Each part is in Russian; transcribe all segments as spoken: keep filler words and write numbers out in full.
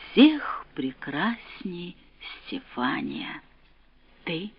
всех прекрасней, Стефания, ты.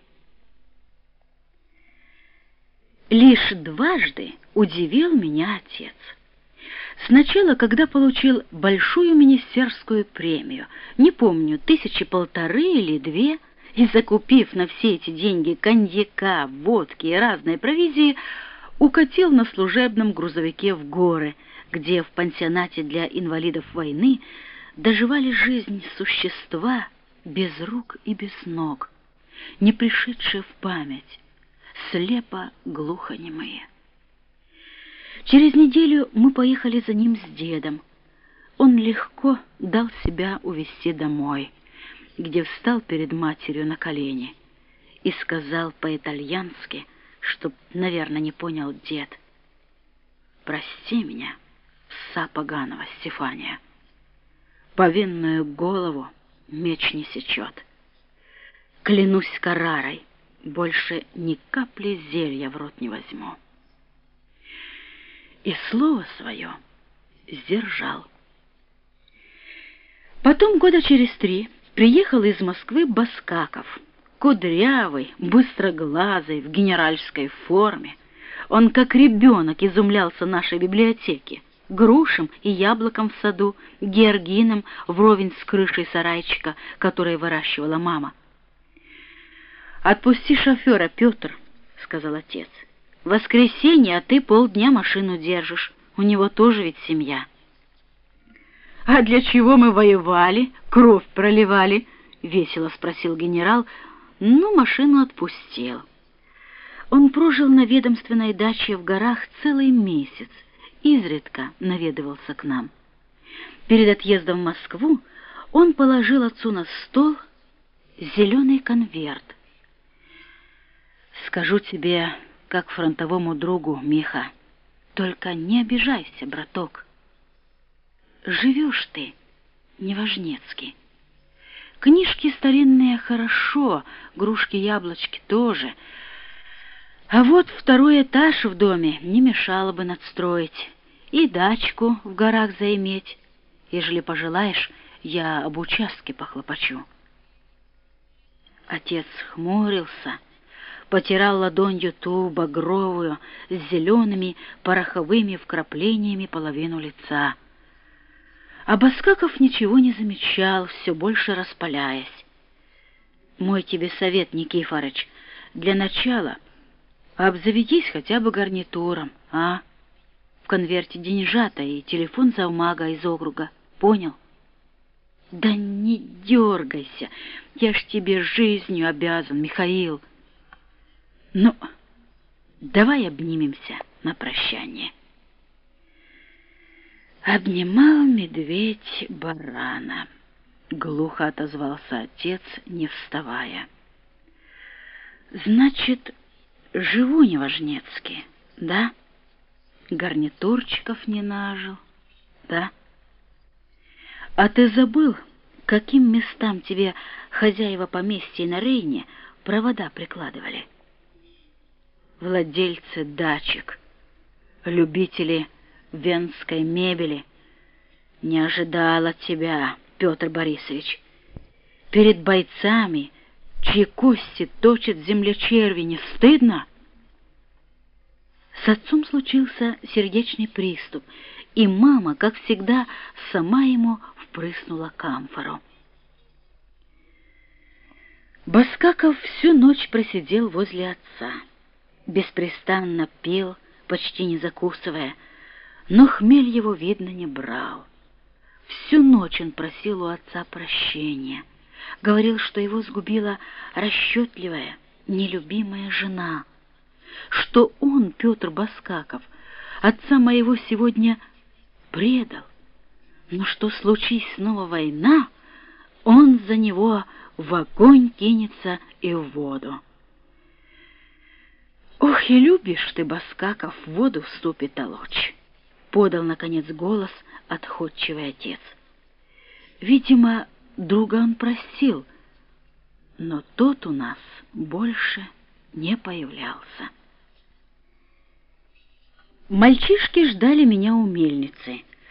Лишь дважды удивил меня отец. Сначала, когда получил большую министерскую премию, не помню, тысячи полторы или две, и закупив на все эти деньги коньяка, водки и разные провизии, укатил на служебном грузовике в горы, где в пансионате для инвалидов войны доживали жизнь существа без рук и без ног, не пришедшие в память, слепо-глухонемые. Через неделю мы поехали за ним с дедом. Он легко дал себя увезти домой, где встал перед матерью на колени и сказал по-итальянски, чтоб, наверное, не понял дед: «Прости меня, пса поганого, Стефания. Повинную голову меч не сечет. Клянусь Каррарой, больше ни капли зелья в рот не возьму». И слово свое сдержал. Потом года через три приехал из Москвы Баскаков, кудрявый, быстроглазый, в генеральской форме. Он, как ребенок, изумлялся нашей библиотеке, грушам и яблокам в саду, георгинам вровень с крышей сарайчика, который выращивала мама. «Отпусти шофера, Петр», — сказал отец. «В воскресенье, а ты полдня машину держишь. У него тоже ведь семья». «А для чего мы воевали, кровь проливали?» — весело спросил генерал, но машину отпустил. Он прожил на ведомственной даче в горах целый месяц, изредка наведывался к нам. Перед отъездом в Москву он положил отцу на стол зеленый конверт. «Скажу тебе, как фронтовому другу, Миха, только не обижайся, браток. Живешь ты неважнецки. Книжки старинные хорошо, грушки, яблочки тоже. А вот второй этаж в доме не мешало бы надстроить и дачку в горах заиметь. Ежели пожелаешь, я об участке похлопочу». Отец хмурился, потирал ладонью ту багровую с зелеными пороховыми вкраплениями половину лица. А Баскаков ничего не замечал, все больше распаляясь. «Мой тебе совет, Никифорыч, для начала обзаведись хотя бы гарнитуром, а? В конверте деньжата и телефон завмага из округа, понял?» «Да не дергайся, я ж тебе жизнью обязан, Михаил. Ну, давай обнимемся на прощание». «Обнимал медведь барана», — глухо отозвался отец, не вставая. «Значит, живу неважнецки, да? Гарнитурчиков не нажил, да? А ты забыл, каким местам тебе хозяева поместья на Рейне провода прикладывали? Владельцы дачек, любители венской мебели, не ожидал от тебя, Петр Борисович. Перед бойцами, чьи кости точат землечерви, не стыдно?» С отцом случился сердечный приступ, и мама, как всегда, сама ему впрыснула камфору. Баскаков всю ночь просидел возле отца, беспрестанно пел, почти не закусывая, но хмель его, видно, не брал. Всю ночь он просил у отца прощения, говорил, что его сгубила расчетливая, нелюбимая жена, что он, Петр Баскаков, отца моего сегодня предал, но что, случись снова война, он за него в огонь кинется и в воду. «Ох, и любишь ты, Баскаков, в воду в ступе толочь», — подал, наконец, голос отходчивый отец. Видимо, друга он просил, но тот у нас больше не появлялся. Мальчишки ждали меня у мельницы.